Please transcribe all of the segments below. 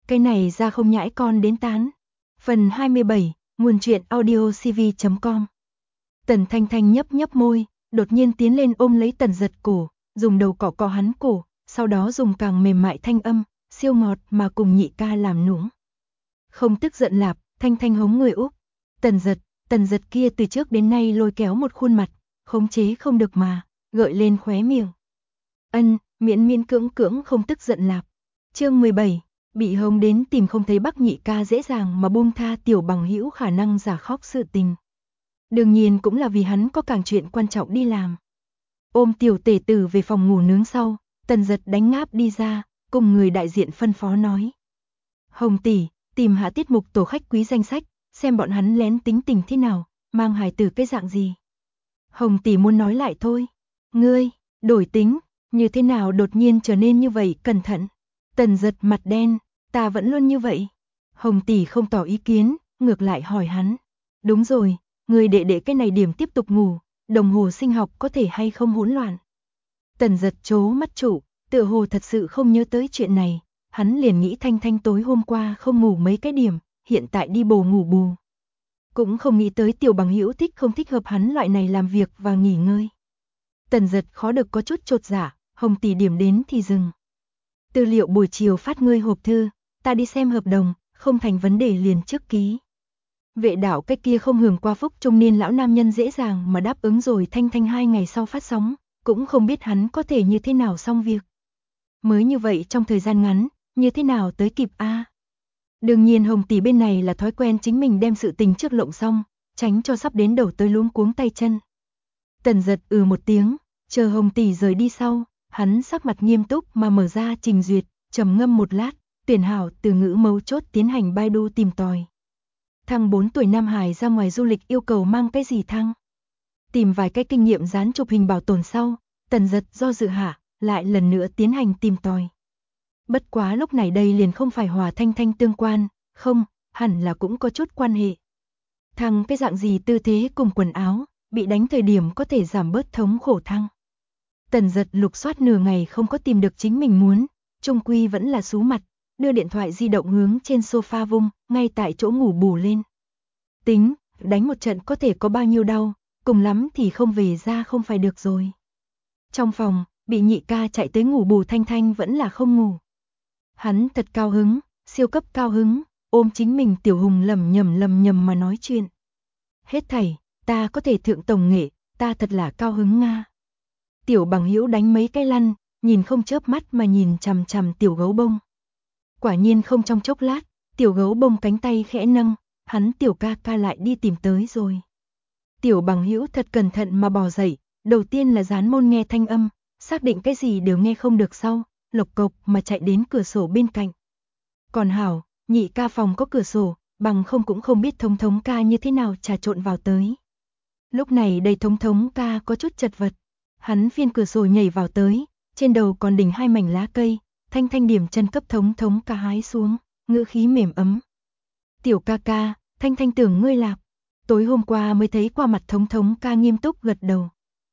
Cái này ra không nhãi con đến tán. Phần 27, nguồn truyện audiocv.com. Tần Thanh Thanh nhấp nhấp môi, đột nhiên tiến lên ôm lấy Tần Giật cổ, dùng đầu cọ cọ hắn cổ, sau đó dùng càng mềm mại thanh âm, siêu ngọt mà cùng nhị ca làm nũng. Không tức giận lạp, Thanh Thanh hống người úp. Tần Giật kia từ trước đến nay lôi kéo một khuôn mặt, khống chế không được mà, gợi lên khóe miệng. Miễn miễn cưỡng cưỡng không tức giận lạp. Chương 17, bị hống đến tìm không thấy Bắc nhị ca dễ dàng mà buông tha Tiểu Bằng Hữu khả năng giả khóc sự tình. Đương nhiên cũng là vì hắn có càng chuyện quan trọng đi làm. Ôm Tiểu Tể Tử về phòng ngủ nướng sau, Tần Giật đánh ngáp đi ra, cùng người đại diện phân phó nói. Hồng tỷ, tìm hạ tiết mục tổ khách quý danh sách, xem bọn hắn lén tính tình thế nào, mang hài tử cái dạng gì. Hồng tỷ muốn nói lại thôi. Ngươi, đổi tính, như thế nào đột nhiên trở nên như vậy cẩn thận. Tần Giật mặt đen, ta vẫn luôn như vậy. Hồng tỷ không tỏ ý kiến, ngược lại hỏi hắn. Đúng rồi, người đệ đệ cái này điểm tiếp tục ngủ, đồng hồ sinh học có thể hay không hỗn loạn. Tần Giật trố mắt trụ, tựa hồ thật sự không nhớ tới chuyện này. Hắn liền nghĩ Thanh Thanh tối hôm qua không ngủ mấy cái điểm, hiện tại đi bù ngủ bù. Cũng không nghĩ tới Tiểu Bằng Hữu thích không thích hợp hắn loại này làm việc và nghỉ ngơi. Tần Giật khó được có chút chột dạ, Hồng tỷ điểm đến thì dừng. Tư liệu buổi chiều phát ngươi hộp thư, ta đi xem hợp đồng, không thành vấn đề liền trước ký. Vệ đạo cái kia không hưởng qua phúc trung niên lão nam nhân dễ dàng mà đáp ứng rồi. Thanh Thanh 2 ngày sau phát sóng, cũng không biết hắn có thể như thế nào xong việc. Mới như vậy trong thời gian ngắn, như thế nào tới kịp a? Đương nhiên Hồng tỷ bên này là thói quen chính mình đem sự tình trước lộng xong, tránh cho sắp đến đầu tới luống cuống tay chân. Tần Giật một tiếng, chờ Hồng tỷ rời đi sau, hắn sắc mặt nghiêm túc mà mở ra trình duyệt, trầm ngâm một lát, tuyển hảo từ ngữ mấu chốt tiến hành Baidu tìm tòi. Thăng 4 tuổi Nam Hải ra ngoài du lịch yêu cầu mang cái gì thăng? Tìm vài cái kinh nghiệm dán chụp hình bảo tồn sau, Tần Giật do dự hạ, lại lần nữa tiến hành tìm tòi. Bất quá lúc này đây liền không phải hòa Thanh Thanh tương quan, không, hẳn là cũng có chút quan hệ. Thăng cái dạng gì tư thế cùng quần áo, bị đánh thời điểm có thể giảm bớt thống khổ thăng. Tần Giật lục soát nửa ngày không có tìm được chính mình muốn, chung quy vẫn là sú mặt, đưa điện thoại di động hướng trên sofa vung, ngay tại chỗ ngủ bù lên. Tính, đánh một trận có thể có bao nhiêu đau, cùng lắm thì không về ra không phải được rồi. Trong phòng, bị nhị ca chạy tới ngủ bù Thanh Thanh vẫn là không ngủ. Hắn thật cao hứng, siêu cấp cao hứng, ôm chính mình Tiểu Hùng lầm nhầm mà nói chuyện. Hết thảy, ta có thể thượng tổng nghệ, ta thật là cao hứng nga. Tiểu Bằng Hữu đánh mấy cái lăn, nhìn không chớp mắt mà nhìn chằm chằm Tiểu Gấu Bông. Quả nhiên không trong chốc lát, Tiểu Gấu Bông cánh tay khẽ nâng, hắn Tiểu ca ca lại đi tìm tới rồi. Tiểu Bằng Hữu thật cẩn thận mà bò dậy, đầu tiên là dán môn nghe thanh âm, xác định cái gì đều nghe không được sau, lộc cộc mà chạy đến cửa sổ bên cạnh. Còn hảo, nhị ca phòng có cửa sổ, bằng không cũng không biết Thống Thống ca như thế nào trà trộn vào tới. Lúc này đây Thống Thống ca có chút chật vật, hắn phiên cửa sổ nhảy vào tới, trên đầu còn đỉnh 2 mảnh lá cây, Thanh Thanh điểm chân cấp Thống Thống ca hái xuống, ngữ khí mềm ấm. Tiểu ca ca, Thanh Thanh tưởng ngươi lạp, tối hôm qua mới thấy qua mặt Thống Thống ca nghiêm túc gật đầu.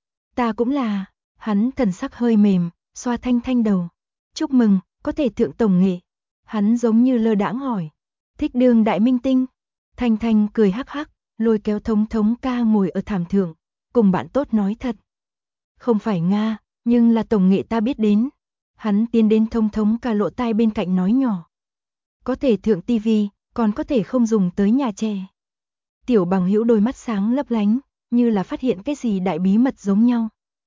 Ta cũng là, hắn thần sắc hơi mềm, xoa Thanh Thanh đầu. Chúc mừng, có thể thượng tổng nghệ. Hắn giống như lơ đãng hỏi. Thích đương đại minh tinh. Thanh Thanh cười hắc hắc, lôi kéo Thống Thống ca ngồi ở thảm thượng, cùng bạn tốt nói thật. Không phải Nga, nhưng là tổng nghệ ta biết đến. Hắn tiến đến Thống Thống ca lỗ tai bên cạnh nói nhỏ. Có thể thượng tivi, còn có thể không dùng tới nhà trẻ. Tiểu Bằng Hữu đôi mắt sáng lấp lánh, như là phát hiện cái gì đại bí mật giống nhau.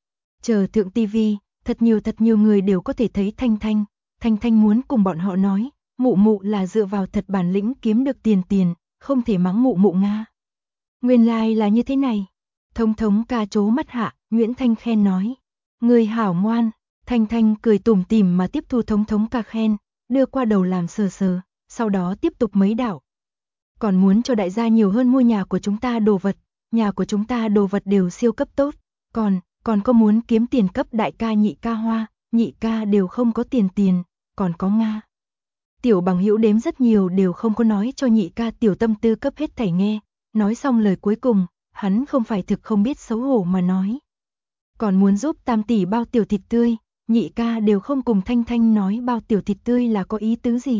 Chờ thượng tivi, thật nhiều người đều có thể thấy Thanh Thanh. Thanh Thanh muốn cùng bọn họ nói, mụ mụ là dựa vào thật bản lĩnh kiếm được tiền, không thể mắng mụ mụ Nga. Nguyên lai là như thế này. Thống Thống ca trố mắt hạ, Nguyễn Thanh khen nói. Người hảo ngoan. Thanh Thanh cười tủm tỉm mà tiếp thu Thống Thống ca khen, đưa qua đầu làm sờ sờ, sau đó tiếp tục mấy đạo. Còn muốn cho đại gia nhiều hơn mua nhà của chúng ta đồ vật, nhà của chúng ta đồ vật đều siêu cấp tốt, còn có muốn kiếm tiền cấp đại ca nhị ca hoa, nhị ca đều không có tiền, còn có Nga. Tiểu Bằng Hữu đếm rất nhiều đều không có nói cho nhị ca tiểu tâm tư cấp hết thảy nghe, nói xong lời cuối cùng, hắn không phải thực không biết xấu hổ mà nói. Còn muốn giúp Tam tỷ bao tiểu thịt tươi, nhị ca đều không cùng Thanh Thanh nói bao tiểu thịt tươi là có ý tứ gì,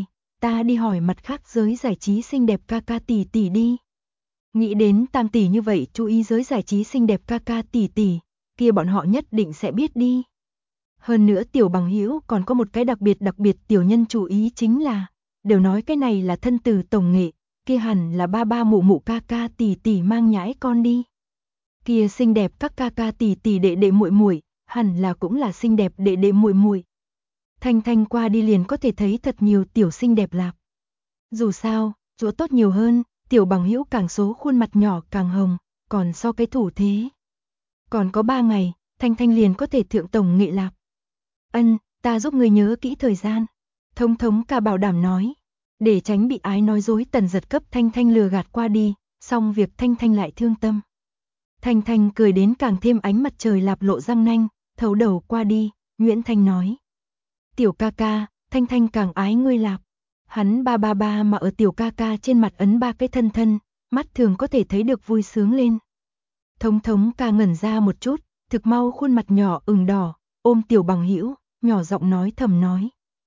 ta đi hỏi mặt khác giới giải trí xinh đẹp ca ca tỷ tỷ đi. Nghĩ đến Tam tỷ như vậy chú ý giới giải trí xinh đẹp ca ca tỷ tỷ, kia bọn họ nhất định sẽ biết đi. Hơn nữa tiểu bằng hữu còn có một cái đặc biệt tiểu nhân chú ý chính là, đều nói cái này là thân từ tổng nghệ, kia hẳn là ba ba mụ mụ ca ca tỷ tỷ mang nhãi con đi. Kia xinh đẹp các ca ca tỷ tỷ đệ đệ muội muội, hẳn là cũng là xinh đẹp đệ đệ muội muội. Thanh Thanh qua đi liền có thể thấy thật nhiều tiểu xinh đẹp lạp. Dù sao, chỗ tốt nhiều hơn, tiểu bằng hữu càng số khuôn mặt nhỏ càng hồng, còn so cái thủ thế. Còn có 3 ngày, Thanh Thanh liền có thể thượng tổng nghệ lạp. Ân, ta giúp người nhớ kỹ thời gian. Thống thống ca bảo đảm nói. Để tránh bị ái nói dối Tần Giật cấp Thanh Thanh lừa gạt qua đi, xong việc Thanh Thanh lại thương tâm. Thanh Thanh cười đến càng thêm ánh mặt trời lạp lộ răng nanh, thấu đầu qua đi, Nguyễn Thanh nói. Tiểu ca ca, Thanh Thanh càng ái ngươi lạp. Hắn ba mà ở tiểu ca ca trên mặt ấn 3 cái thân thân, mắt thường có thể thấy được vui sướng lên. Thống thống ca ngẩn ra một chút, thực mau khuôn mặt nhỏ ửng đỏ, ôm tiểu bằng hữu, nhỏ giọng nói thầm nói.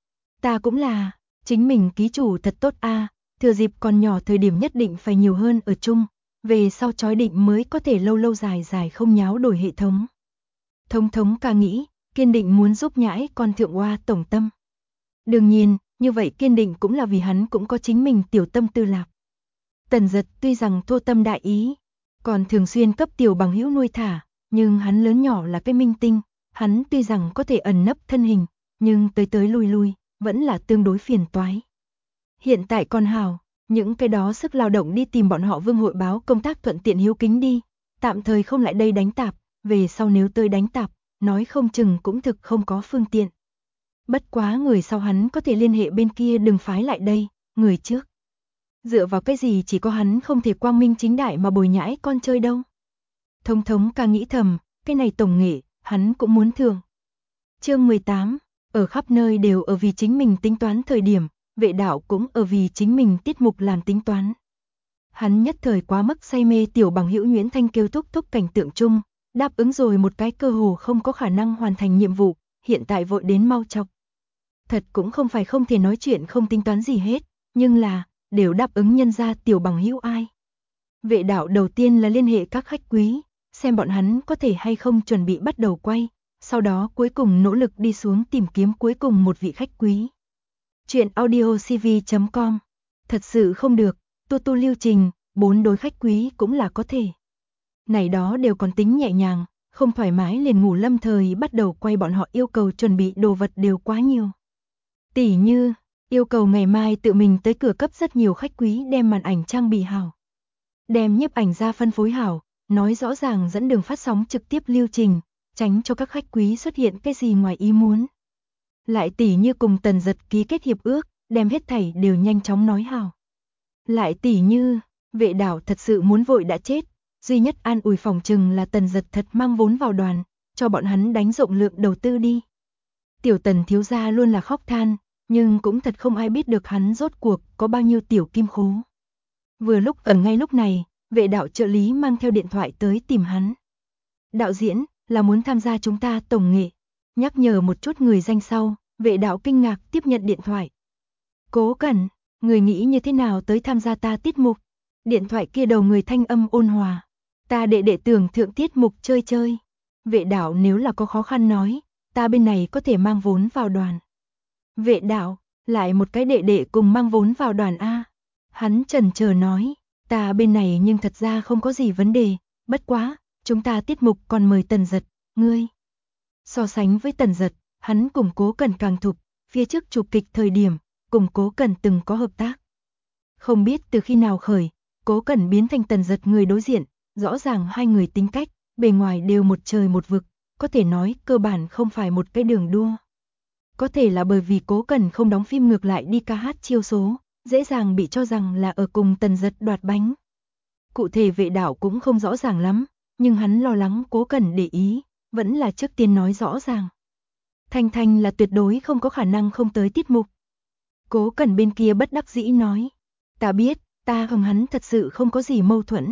Ta cũng là, chính mình ký chủ thật tốt a, thừa dịp còn nhỏ thời điểm nhất định phải nhiều hơn ở chung, về sau chói định mới có thể lâu lâu dài không nháo đổi hệ thống. Thống thống ca nghĩ, kiên định muốn giúp nhãi con thượng hoa tổng tâm. Đương nhiên, như vậy kiên định cũng là vì hắn cũng có chính mình tiểu tâm tư lạp. Tần Giật tuy rằng thô tâm đại ý, còn thường xuyên cấp tiểu bằng hữu nuôi thả, nhưng hắn lớn nhỏ là cái minh tinh, hắn tuy rằng có thể ẩn nấp thân hình, nhưng tới lui, vẫn là tương đối phiền toái. Hiện tại con hào, những cái đó sức lao động đi tìm bọn họ Vương hội báo công tác thuận tiện hiếu kính đi, tạm thời không lại đây đánh tạp, về sau nếu tới đánh tạp, nói không chừng cũng thực không có phương tiện. Bất quá người sau hắn có thể liên hệ bên kia đừng phái lại đây, người trước. Dựa vào cái gì chỉ có hắn không thể quang minh chính đại mà bồi nhãi con chơi đâu. Thống thống ca nghĩ thầm, cái này tổng nghệ, hắn cũng muốn thưởng. Chương 18, ở khắp nơi đều ở vì chính mình tính toán thời điểm, Vệ Đạo cũng ở vì chính mình tiết mục làm tính toán. Hắn nhất thời quá mức say mê tiểu bằng hữu Nguyễn Thanh kêu thúc thúc cảnh tượng chung, đáp ứng rồi một cái cơ hồ không có khả năng hoàn thành nhiệm vụ, hiện tại vội đến mau chọc. Thật cũng không phải không thể nói chuyện không tính toán gì hết, nhưng là, đều đáp ứng nhân ra tiểu bằng hữu ai. Vệ Đạo đầu tiên là liên hệ các khách quý, xem bọn hắn có thể hay không chuẩn bị bắt đầu quay, sau đó cuối cùng nỗ lực đi xuống tìm kiếm cuối cùng một vị khách quý. Chuyện audiocv.com. Thật sự không được, tu lưu trình, 4 đối khách quý cũng là có thể. Này đó đều còn tính nhẹ nhàng, không thoải mái liền ngủ lâm thời bắt đầu quay bọn họ yêu cầu chuẩn bị đồ vật đều quá nhiều. Tỉ như, yêu cầu ngày mai tự mình tới cửa cấp rất nhiều khách quý đem màn ảnh trang bị hảo. Đem nhiếp ảnh ra phân phối hảo, nói rõ ràng dẫn đường phát sóng trực tiếp lưu trình, tránh cho các khách quý xuất hiện cái gì ngoài ý muốn. Lại tỉ như cùng Tần Giật ký kết hiệp ước, đem hết thảy đều nhanh chóng nói hảo. Lại tỉ như, Vệ Đạo thật sự muốn vội đã chết, duy nhất an ủi phòng chừng là Tần Giật thật mang vốn vào đoàn, cho bọn hắn đánh rộng lượng đầu tư đi. Tiểu Tần thiếu gia luôn là khóc than, nhưng cũng thật không ai biết được hắn rốt cuộc có bao nhiêu tiểu kim khố. Vừa lúc ở ngay lúc này, Vệ Đạo trợ lý mang theo điện thoại tới tìm hắn. Đạo diễn, là muốn tham gia chúng ta tổng nghệ. Nhắc nhở một chút người danh sau, Vệ Đạo kinh ngạc tiếp nhận điện thoại. Cố Cẩn, người nghĩ như thế nào tới tham gia ta tiết mục? Điện thoại kia đầu người thanh âm ôn hòa. Ta đệ tưởng thượng tiết mục chơi. Vệ Đạo nếu là có khó khăn nói, ta bên này có thể mang vốn vào đoàn. Vệ Đạo, lại một cái đệ cùng mang vốn vào đoàn A. Hắn chần chờ nói, ta bên này nhưng thật ra không có gì vấn đề, bất quá, chúng ta tiết mục còn mời Tần Giật, ngươi. So sánh với Tần Giật, hắn cùng Cố Cẩn càng thục, phía trước chụp kịch thời điểm, cùng Cố Cẩn từng có hợp tác. Không biết từ khi nào khởi, Cố Cẩn biến thành Tần Giật người đối diện, rõ ràng hai người tính cách, bề ngoài đều một trời một vực, có thể nói cơ bản không phải một cái đường đua. Có thể là bởi vì Cố Cẩn không đóng phim ngược lại đi ca hát chiêu số, dễ dàng bị cho rằng là ở cùng Tần Giật đoạt bánh. Cụ thể Vệ Đạo cũng không rõ ràng lắm, nhưng hắn lo lắng Cố Cẩn để ý, vẫn là trước tiên nói rõ ràng. Thanh Thanh là tuyệt đối không có khả năng không tới tiết mục. Cố Cẩn bên kia bất đắc dĩ nói, ta biết, ta cùng hắn thật sự không có gì mâu thuẫn.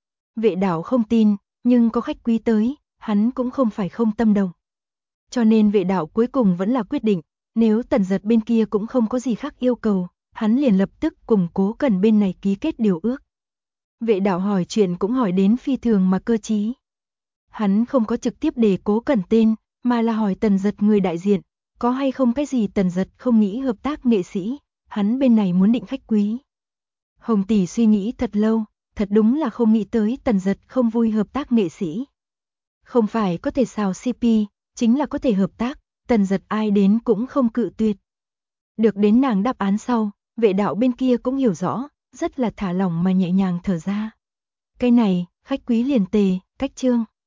Vệ Đạo không tin, nhưng có khách quý tới, hắn cũng không phải không tâm động. Cho nên Vệ Đạo cuối cùng vẫn là quyết định, nếu Tần Giật bên kia cũng không có gì khác yêu cầu, hắn liền lập tức cùng Cố Cẩn bên này ký kết điều ước. Vệ đạo hỏi chuyện cũng hỏi đến phi thường mà cơ trí. Hắn không có trực tiếp đề Cố Cẩn tên, mà là hỏi Tần Dật người đại diện, có hay không cái gì Tần Dật không nghĩ hợp tác nghệ sĩ, hắn bên này muốn định khách quý. Hồng tỷ suy nghĩ thật lâu, thật đúng là không nghĩ tới Tần Dật không vui hợp tác nghệ sĩ. Không phải có thể xào CP, chính là có thể hợp tác, Tần Dật ai đến cũng không cự tuyệt. Được đến nàng đáp án sau, vệ đạo bên kia cũng hiểu rõ, rất là thả lỏng mà nhẹ nhàng thở ra. Cái này, khách quý liền tề, cách trương.